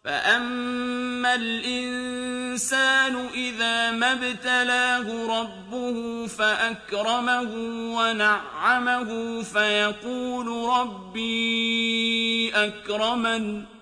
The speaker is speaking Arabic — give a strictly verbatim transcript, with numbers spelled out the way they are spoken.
فَأَمَّا الْإِنسَانُ إِذَا مَا ابْتَلَاهُ رَبُّهُ فَأَكْرَمَهُ وَنَعَّمَهُ فَيَقُولُ رَبِّي أَكْرَمَنِ